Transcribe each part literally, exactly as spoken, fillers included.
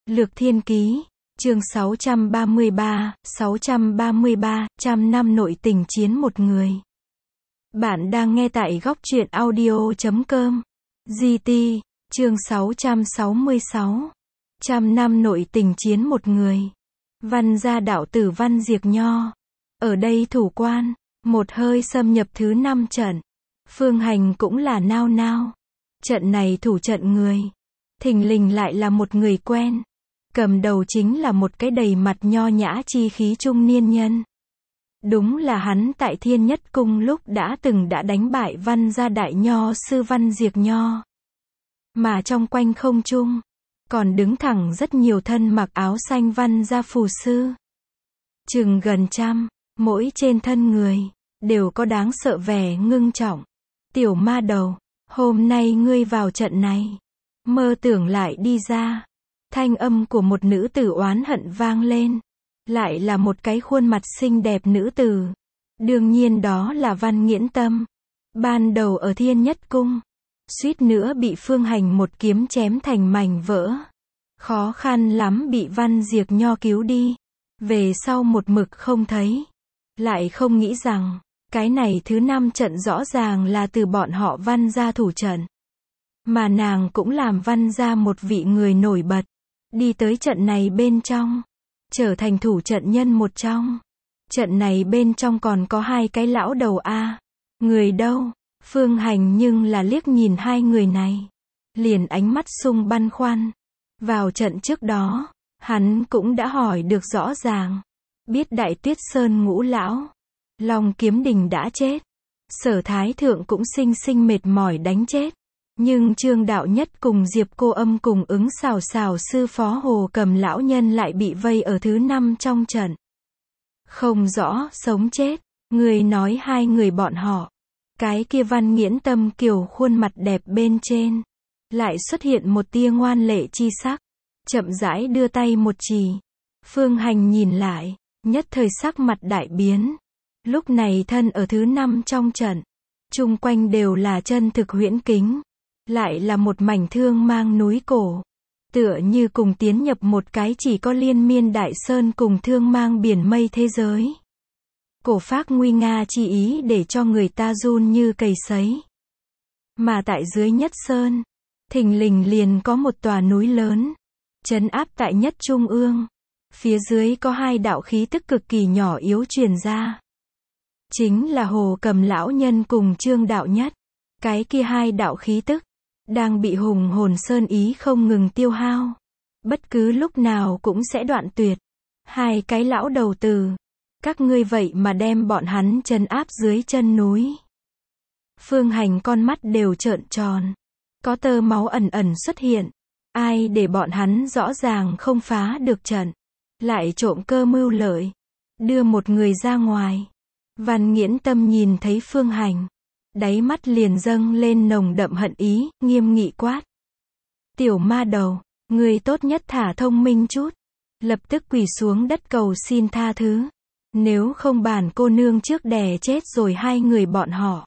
Lược Thiên Ký, chương sáu trăm ba mươi ba, sáu trăm ba mươi ba, trăm năm nội tình chiến một người. Bạn đang nghe tại góc truyện audio chấm com. giê tê, chương sáu trăm sáu mươi sáu. Trăm năm nội tình chiến một người. Văn gia đạo tử Văn Diệc Nho. Ở đây thủ quan, một hơi xâm nhập thứ năm trận. Phương Hành cũng là nao nao. Trận này thủ trận người. Thình lình lại là một người quen. Cầm đầu chính là một cái đầy mặt nho nhã chi khí trung niên nhân. Đúng là hắn tại Thiên Nhất Cung lúc đã từng đã đánh bại Văn gia đại nho sư Văn Diệc Nho. Mà trong quanh không trung, còn đứng thẳng rất nhiều thân mặc áo xanh Văn gia phù sư. Chừng gần trăm, mỗi trên thân người, đều có đáng sợ vẻ ngưng trọng. Tiểu ma đầu, hôm nay ngươi vào trận này, mơ tưởng lại đi ra. Thanh âm của một nữ tử oán hận vang lên. Lại là một cái khuôn mặt xinh đẹp nữ tử. Đương nhiên đó là Văn Nghiễn Tâm. Ban đầu ở Thiên Nhất Cung, suýt nữa bị Phương Hành một kiếm chém thành mảnh vỡ. Khó khăn lắm bị Văn Diệc Nho cứu đi. Về sau một mực không thấy. Lại không nghĩ rằng, cái này thứ năm trận rõ ràng là từ bọn họ Văn gia thủ trận. Mà nàng cũng làm Văn gia một vị người nổi bật. Đi tới trận này bên trong, trở thành thủ trận nhân một trong. Trận này bên trong còn có hai cái lão đầu a. Người đâu? Phương Hành nhưng là liếc nhìn hai người này, liền ánh mắt sung băn khoăn. Vào trận trước đó, hắn cũng đã hỏi được rõ ràng. Biết Đại Tuyết Sơn ngũ lão, Long Kiếm Đình đã chết. Sở Thái Thượng cũng sinh sinh mệt mỏi đánh chết. Nhưng Trương Đạo Nhất cùng Diệp Cô Âm cùng ứng xào xào sư phó Hồ Cầm lão nhân lại bị vây ở thứ năm trong trận. Không rõ sống chết, người nói hai người bọn họ. Cái kia Văn Nghiễn Tâm kiều khuôn mặt đẹp bên trên, lại xuất hiện một tia ngoan lệ chi sắc, chậm rãi đưa tay một chỉ. Phương Hành nhìn lại, nhất thời sắc mặt đại biến. Lúc này thân ở thứ năm trong trận, chung quanh đều là chân thực huyễn kính. Lại là một mảnh thương mang núi cổ. Tựa như cùng tiến nhập một cái chỉ có liên miên đại sơn cùng thương mang biển mây thế giới. Cổ phác nguy nga chi ý để cho người ta run như cầy sấy. Mà tại dưới nhất sơn, thình lình liền có một tòa núi lớn, trấn áp tại nhất trung ương. Phía dưới có hai đạo khí tức cực kỳ nhỏ yếu truyền ra. Chính là Hồ Cầm lão nhân cùng Trương Đạo Nhất. Cái kia hai đạo khí tức đang bị hùng hồn sơn ý không ngừng tiêu hao. Bất cứ lúc nào cũng sẽ đoạn tuyệt. Hai cái lão đầu tử. Các ngươi vậy mà đem bọn hắn trấn áp dưới chân núi. Phương Hành con mắt đều trợn tròn. Có tơ máu ẩn ẩn xuất hiện. Ai để bọn hắn rõ ràng không phá được trận. Lại trộm cơ mưu lợi. Đưa một người ra ngoài. Văn Nghiễn Tâm nhìn thấy Phương Hành. Đáy mắt liền dâng lên nồng đậm hận ý, nghiêm nghị quát. Tiểu ma đầu, người tốt nhất thả thông minh chút. Lập tức quỳ xuống đất cầu xin tha thứ. Nếu không bản cô nương trước đè chết rồi hai người bọn họ.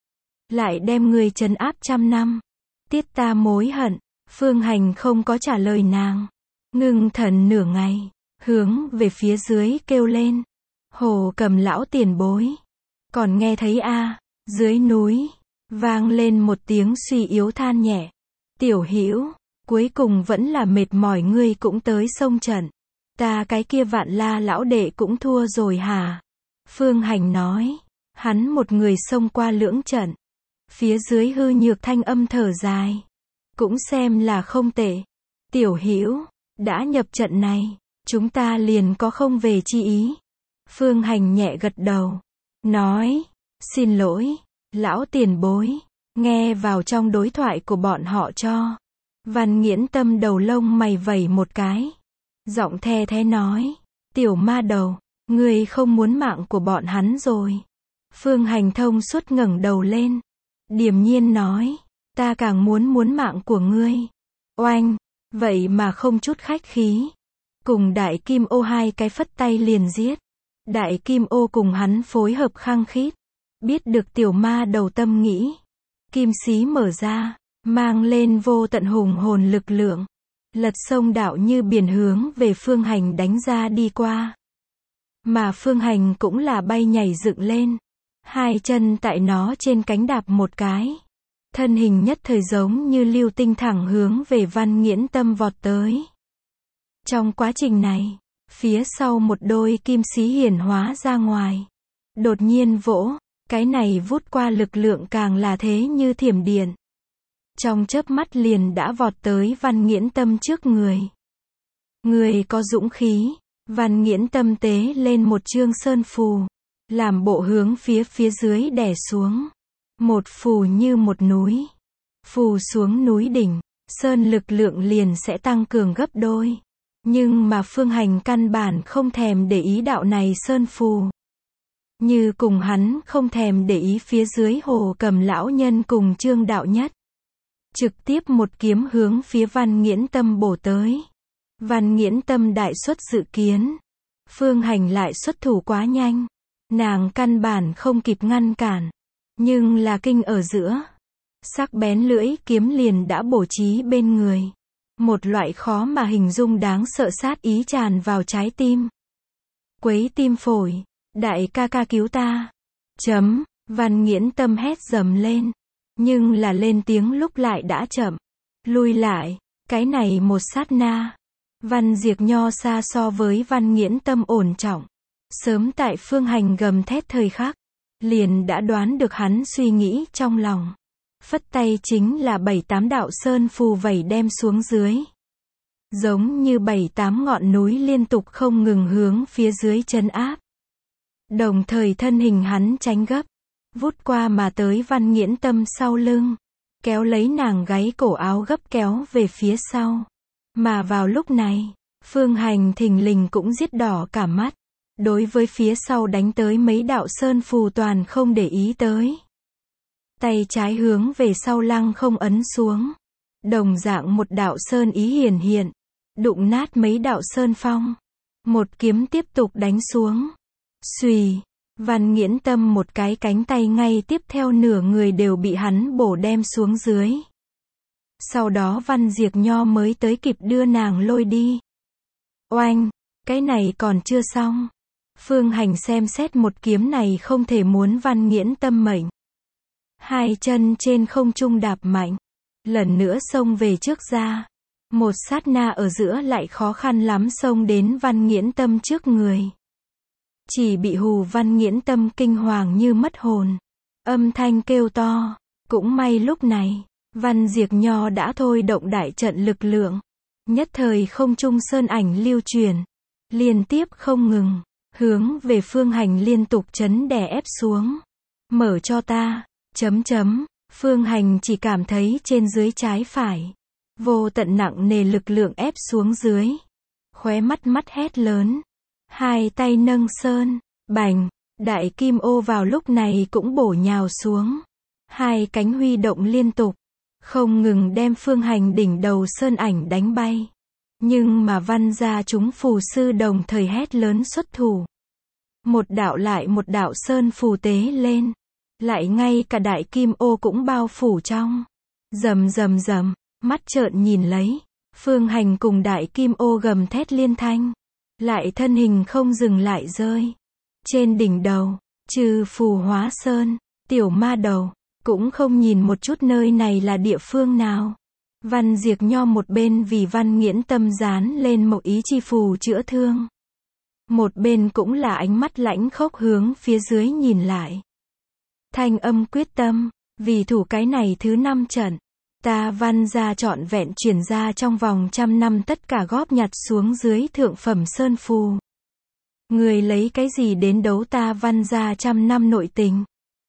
Lại đem người trấn áp trăm năm. Tiết ta mối hận. Phương Hành không có trả lời nàng. Ngưng thần nửa ngày, hướng về phía dưới kêu lên. Hồ Cầm lão tiền bối. Còn nghe thấy a à? Dưới núi, vang lên một tiếng suy yếu than nhẹ. Tiểu Hữu, cuối cùng vẫn là mệt mỏi ngươi cũng tới sông trận. Ta cái kia Vạn La lão đệ cũng thua rồi hả? Phương Hành nói, hắn một người xông qua lưỡng trận. Phía dưới hư nhược thanh âm thở dài. Cũng xem là không tệ. Tiểu Hữu, đã nhập trận này, chúng ta liền có không về chi ý. Phương Hành nhẹ gật đầu, nói. Xin lỗi, lão tiền bối, nghe vào trong đối thoại của bọn họ cho. Văn Nghiễn Tâm đầu lông mày vẩy một cái. Giọng the thế nói, tiểu ma đầu, ngươi không muốn mạng của bọn hắn rồi. Phương Hành thông suốt ngẩng đầu lên. Điềm nhiên nói, ta càng muốn muốn mạng của ngươi. Oanh, vậy mà không chút khách khí. Cùng Đại Kim Ô hai cái phất tay liền giết. Đại Kim Ô cùng hắn phối hợp khăng khít. Biết được tiểu ma đầu tâm nghĩ. Kim xí mở ra, mang lên vô tận hùng hồn lực lượng. lật sông đạo như biển hướng về Phương Hành đánh ra đi qua. Mà Phương Hành cũng là bay nhảy dựng lên, hai chân tại nó trên cánh đạp một cái. Thân hình nhất thời giống như lưu tinh thẳng hướng về Văn Nghiễn Tâm vọt tới. Trong quá trình này, phía sau một đôi kim xí hiển hóa ra ngoài. Đột nhiên vỗ, cái này vút qua lực lượng càng là thế như thiểm điện. Trong chớp mắt liền đã vọt tới Văn Nghiễn Tâm trước người. Người có dũng khí, Văn Nghiễn Tâm tế lên một chương sơn phù, làm bộ hướng phía phía dưới đè xuống. Một phù như một núi. Phù xuống núi đỉnh, sơn lực lượng liền sẽ tăng cường gấp đôi. Nhưng mà Phương Hành căn bản không thèm để ý đạo này sơn phù. Như cùng hắn không thèm để ý phía dưới Hồ Cầm lão nhân cùng Trương Đạo Nhất. Trực tiếp một kiếm hướng phía Văn Nghiễn Tâm bổ tới. Văn Nghiễn Tâm đại xuất dự kiến. Phương Hành lại xuất thủ quá nhanh. Nàng căn bản không kịp ngăn cản. Nhưng là kinh ở giữa. Sắc bén lưỡi kiếm liền đã bổ trí bên người. Một loại khó mà hình dung đáng sợ sát ý tràn vào trái tim. Quấy tim phổi. Đại ca ca cứu ta. Chấm. Văn Nghiễn Tâm hét dầm lên. Nhưng là lên tiếng lúc lại đã chậm. Lui lại. Cái này một sát na. Văn Diệt Nho xa so với Văn Nghiễn Tâm ổn trọng. Sớm tại Phương Hành gầm thét thời khắc. Liền đã đoán được hắn suy nghĩ trong lòng. Phất tay chính là bảy tám đạo sơn phù vẩy đem xuống dưới. Giống như bảy tám ngọn núi liên tục không ngừng hướng phía dưới trấn áp. Đồng thời thân hình hắn tránh gấp. Vút qua mà tới Văn Nghiễn Tâm sau lưng. Kéo lấy nàng gáy cổ áo gấp kéo về phía sau. Mà vào lúc này, Phương Hành thình lình cũng giết đỏ cả mắt. Đối với phía sau đánh tới mấy đạo sơn phù toàn không để ý tới. Tay trái hướng về sau lăng không ấn xuống. Đồng dạng một đạo sơn ý hiển hiện. Đụng nát mấy đạo sơn phong. Một kiếm tiếp tục đánh xuống. Xùy. Văn Nghiễn Tâm một cái cánh tay ngay tiếp theo nửa người đều bị hắn bổ đem xuống dưới. Sau đó Văn Diệt Nho mới tới kịp đưa nàng lôi đi. Oanh. Cái này còn chưa xong. Phương Hành xem xét một kiếm này không thể muốn Văn Nghiễn Tâm mệnh. Hai chân trên không trung đạp mạnh. Lần nữa xông về trước ra. Một sát na ở giữa lại khó khăn lắm xông đến Văn Nghiễn Tâm trước người. Chỉ bị hù Văn Nghiễn Tâm kinh hoàng như mất hồn. Âm thanh kêu to. Cũng may lúc này, Văn Diệt Nho đã thôi động đại trận lực lượng. Nhất thời không trung sơn ảnh lưu truyền. Liên tiếp không ngừng. Hướng về Phương Hành liên tục chấn đè ép xuống. Mở cho ta. Chấm chấm. Phương Hành chỉ cảm thấy trên dưới trái phải. Vô tận nặng nề lực lượng ép xuống dưới. Khóe mắt mắt hét lớn. Hai tay nâng sơn. Bành. Đại kim ô vào lúc này cũng bổ nhào xuống. Hai cánh huy động liên tục. Không ngừng đem Phương Hành đỉnh đầu sơn ảnh đánh bay. Nhưng mà Văn gia chúng phù sư đồng thời hét lớn xuất thủ. Một đạo lại một đạo sơn phù tế lên. Lại ngay cả đại kim ô cũng bao phủ trong. Rầm rầm rầm, mắt trợn nhìn lấy. Phương Hành cùng đại kim ô gầm thét liên thanh. Lại thân hình không dừng lại rơi. Trên đỉnh đầu, trừ phù hóa sơn, tiểu ma đầu, cũng không nhìn một chút nơi này là địa phương nào. Văn Diệt Nho một bên vì Văn Nghiễn Tâm dán lên một ý chi phù chữa thương. Một bên cũng là ánh mắt lãnh khốc hướng phía dưới nhìn lại. Thanh âm quyết tâm, vì thủ cái này thứ năm trận. Ta Văn gia trọn vẹn chuyển ra trong vòng trăm năm tất cả góp nhặt xuống dưới thượng phẩm sơn phù. Người lấy cái gì đến đấu ta Văn gia trăm năm nội tình?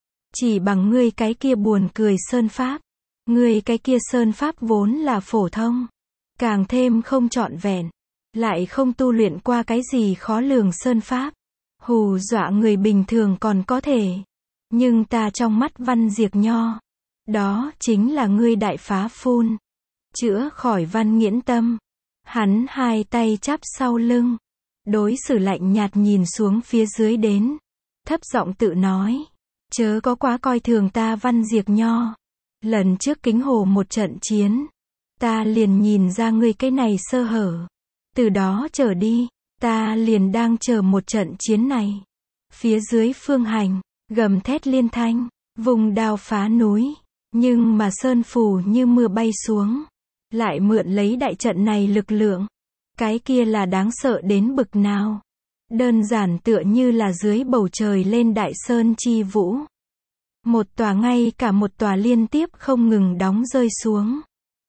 Chỉ bằng ngươi cái kia buồn cười sơn pháp. Ngươi cái kia sơn pháp vốn là phổ thông. Càng thêm không trọn vẹn. Lại không tu luyện qua cái gì khó lường sơn pháp. Hù dọa người bình thường còn có thể. Nhưng ta trong mắt Văn Diệt Nho. Đó chính là ngươi đại phá phun. Chữa khỏi Văn Nghiễn Tâm. Hắn hai tay chắp sau lưng. Đối xử lạnh nhạt nhìn xuống phía dưới đến. Thấp giọng tự nói. Chớ có quá coi thường ta Văn Diệt Nho. Lần trước Kính Hồ một trận chiến. ta liền nhìn ra ngươi cái này sơ hở. Từ đó trở đi, ta liền đang chờ một trận chiến này. Phía dưới Phương Hành, gầm thét liên thanh, vùng đao phá núi, nhưng mà sơn phù như mưa bay xuống, lại mượn lấy đại trận này lực lượng. Cái kia là đáng sợ đến bực nào. Đơn giản tựa như là dưới bầu trời lên đại sơn chi vũ. Một tòa ngay cả một tòa liên tiếp không ngừng đóng rơi xuống.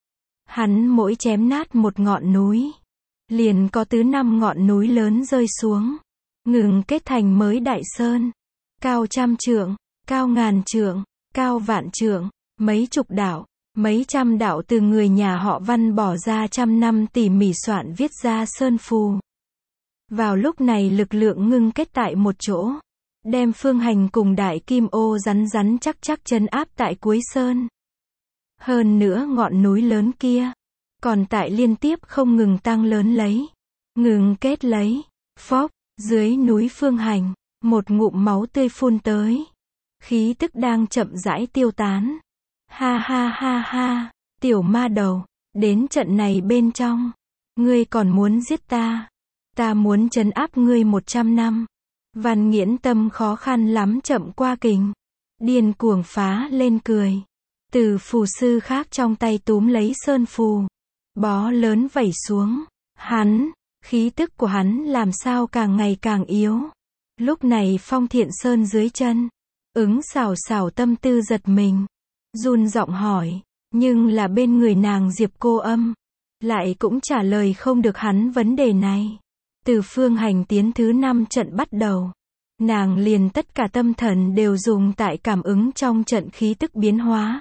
Hắn mỗi chém nát một ngọn núi, liền có tứ năm ngọn núi lớn rơi xuống, ngừng kết thành mới đại sơn. Cao trăm trượng, cao ngàn trượng, cao vạn trượng, mấy chục đạo, mấy trăm đạo từ người nhà họ Văn bỏ ra trăm năm tỉ mỉ soạn viết ra sơn phù. Vào lúc này lực lượng ngưng kết tại một chỗ, đem Phương Hành cùng đại kim ô rắn rắn chắc chắc trấn áp tại cuối sơn. Hơn nữa ngọn núi lớn kia, còn tại liên tiếp không ngừng tăng lớn lấy, ngừng kết lấy. Phốc, dưới núi Phương Hành, một ngụm máu tươi phun tới. Khí tức đang chậm rãi tiêu tán. Ha ha ha ha, tiểu ma đầu, đến trận này bên trong, ngươi còn muốn giết ta, ta muốn trấn áp ngươi một trăm năm. Văn Nghiễn tâm khó khăn lắm chậm qua kình, điên cuồng phá lên cười. Từ phù sư khác trong tay túm lấy sơn phù, bó lớn vẩy xuống. Hắn, khí tức của hắn làm sao càng ngày càng yếu. Lúc này Phong Thiện Sơn dưới chân, ứng xảo xảo tâm tư giật mình, run giọng hỏi, nhưng là bên người nàng Diệp Cô Âm, lại cũng trả lời không được hắn vấn đề này. Từ Phương Hành tiến thứ năm trận bắt đầu, nàng liền tất cả tâm thần đều dùng tại cảm ứng trong trận khí tức biến hóa.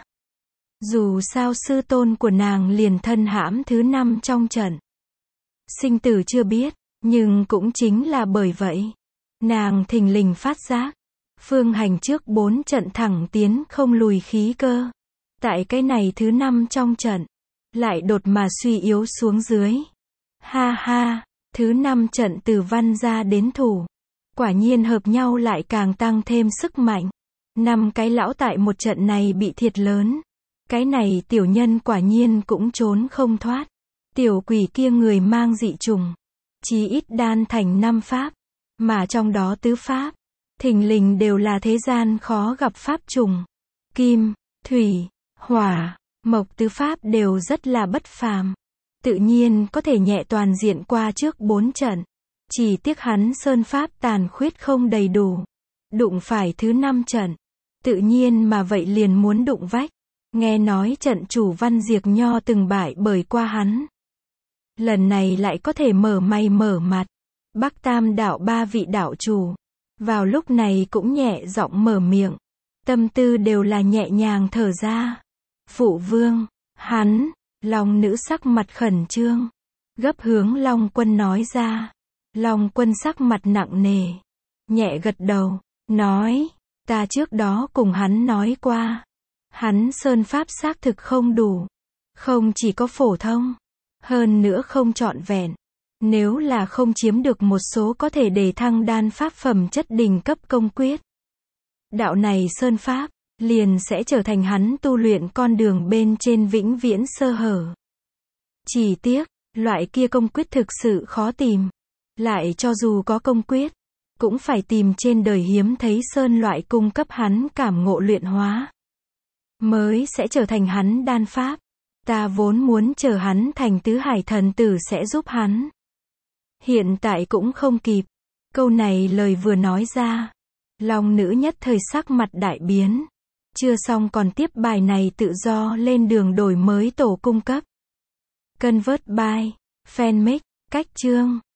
Dù sao sư tôn của nàng liền thân hãm thứ năm trong trận. Sinh tử chưa biết, nhưng cũng chính là bởi vậy, nàng thình lình phát giác, Phương Hành trước bốn trận thẳng tiến không lùi khí cơ. Tại cái này thứ năm trong trận, lại đột mà suy yếu xuống dưới. Ha ha, thứ năm trận từ văn ra đến thủ. Quả nhiên hợp nhau lại càng tăng thêm sức mạnh. Năm cái lão tại một trận này bị thiệt lớn. Cái này tiểu nhân quả nhiên cũng trốn không thoát. Tiểu quỷ kia người mang dị trùng, chí ít đan thành năm pháp, mà trong đó tứ pháp, thình lình đều là thế gian khó gặp pháp trùng. Kim, thủy, hỏa, mộc tứ pháp đều rất là bất phàm. Tự nhiên có thể nhẹ toàn diện qua trước bốn trận. Chỉ tiếc hắn sơn pháp tàn khuyết không đầy đủ. Đụng phải thứ năm trận, tự nhiên mà vậy liền muốn đụng vách. Nghe nói trận chủ Văn Diệt Nho từng bại bởi qua hắn. Lần này lại có thể mở may mở mặt. Bắc Tam đạo ba vị đạo chủ, vào lúc này cũng nhẹ giọng mở miệng. Tâm tư đều là nhẹ nhàng thở ra. Phụ vương, hắn, Long nữ sắc mặt khẩn trương, gấp hướng Long Quân nói ra. Long Quân sắc mặt nặng nề, nhẹ gật đầu, nói, ta trước đó cùng hắn nói qua. Hắn sơn pháp xác thực không đủ, không chỉ có phổ thông, hơn nữa không trọn vẹn. Nếu là không chiếm được một số có thể đề thăng đan pháp phẩm chất đỉnh cấp công quyết, đạo này sơn pháp, liền sẽ trở thành hắn tu luyện con đường bên trên vĩnh viễn sơ hở. Chỉ tiếc, loại kia công quyết thực sự khó tìm. Lại cho dù có công quyết, cũng phải tìm trên đời hiếm thấy sơn loại cung cấp hắn cảm ngộ luyện hóa, mới sẽ trở thành hắn đan pháp. Ta vốn muốn chờ hắn thành tứ hải thần tử sẽ giúp hắn. Hiện tại cũng không kịp. Câu này lời vừa nói ra, Long nữ nhất thời sắc mặt đại biến. Chưa xong còn tiếp bài này tự do lên đường đổi mới tổ cung cấp. Convert by Fanmic, cách chương.